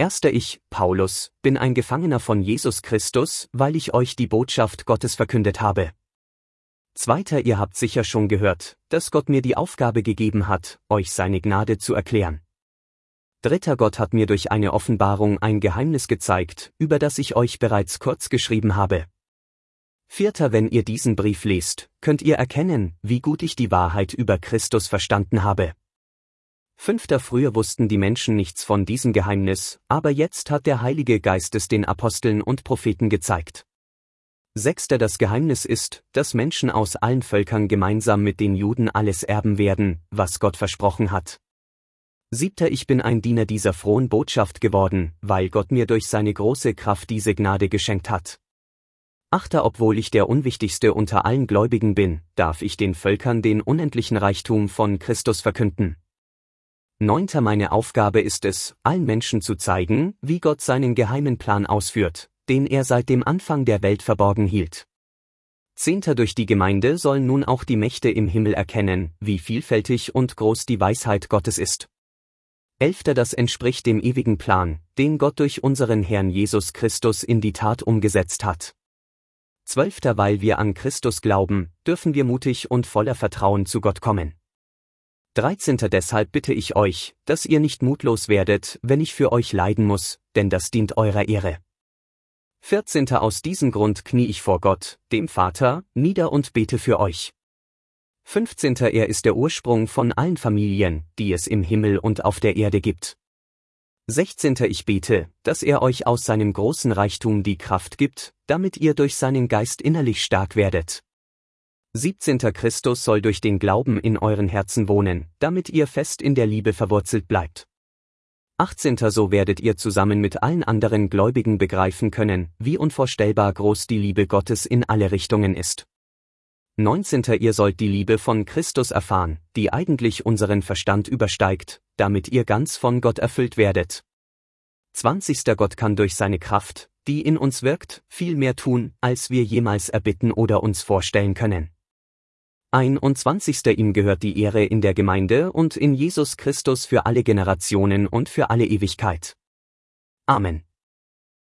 Erster Ich, Paulus, bin ein Gefangener von Jesus Christus, weil ich euch die Botschaft Gottes verkündet habe. Zweiter, ihr habt sicher schon gehört, dass Gott mir die Aufgabe gegeben hat, euch seine Gnade zu erklären. Dritter, Gott hat mir durch eine Offenbarung ein Geheimnis gezeigt, über das ich euch bereits kurz geschrieben habe. Vierter, wenn ihr diesen Brief lest, könnt ihr erkennen, wie gut ich die Wahrheit über Christus verstanden habe. Fünfter, früher wussten die Menschen nichts von diesem Geheimnis, aber jetzt hat der Heilige Geist es den Aposteln und Propheten gezeigt. Sechster, das Geheimnis ist, dass Menschen aus allen Völkern gemeinsam mit den Juden alles erben werden, was Gott versprochen hat. Siebter, ich bin ein Diener dieser frohen Botschaft geworden, weil Gott mir durch seine große Kraft diese Gnade geschenkt hat. Achter, obwohl ich der Unwichtigste unter allen Gläubigen bin, darf ich den Völkern den unendlichen Reichtum von Christus verkünden. Neunter, meine Aufgabe ist es, allen Menschen zu zeigen, wie Gott seinen geheimen Plan ausführt, den er seit dem Anfang der Welt verborgen hielt. Zehnter, durch die Gemeinde sollen nun auch die Mächte im Himmel erkennen, wie vielfältig und groß die Weisheit Gottes ist. Elfter, das entspricht dem ewigen Plan, den Gott durch unseren Herrn Jesus Christus in die Tat umgesetzt hat. Zwölfter, weil wir an Christus glauben, dürfen wir mutig und voller Vertrauen zu Gott kommen. 13. Deshalb bitte ich euch, dass ihr nicht mutlos werdet, wenn ich für euch leiden muss, denn das dient eurer Ehre. 14. Aus diesem Grund knie ich vor Gott, dem Vater, nieder und bete für euch. 15. Er ist der Ursprung von allen Familien, die es im Himmel und auf der Erde gibt. 16. Ich bete, dass er euch aus seinem großen Reichtum die Kraft gibt, damit ihr durch seinen Geist innerlich stark werdet. 17. Christus soll durch den Glauben in euren Herzen wohnen, damit ihr fest in der Liebe verwurzelt bleibt. 18. So werdet ihr zusammen mit allen anderen Gläubigen begreifen können, wie unvorstellbar groß die Liebe Gottes in alle Richtungen ist. 19. Ihr sollt die Liebe von Christus erfahren, die eigentlich unseren Verstand übersteigt, damit ihr ganz von Gott erfüllt werdet. 20. Gott kann durch seine Kraft, die in uns wirkt, viel mehr tun, als wir jemals erbitten oder uns vorstellen können. 21. Ihm gehört die Ehre in der Gemeinde und in Jesus Christus für alle Generationen und für alle Ewigkeit. Amen.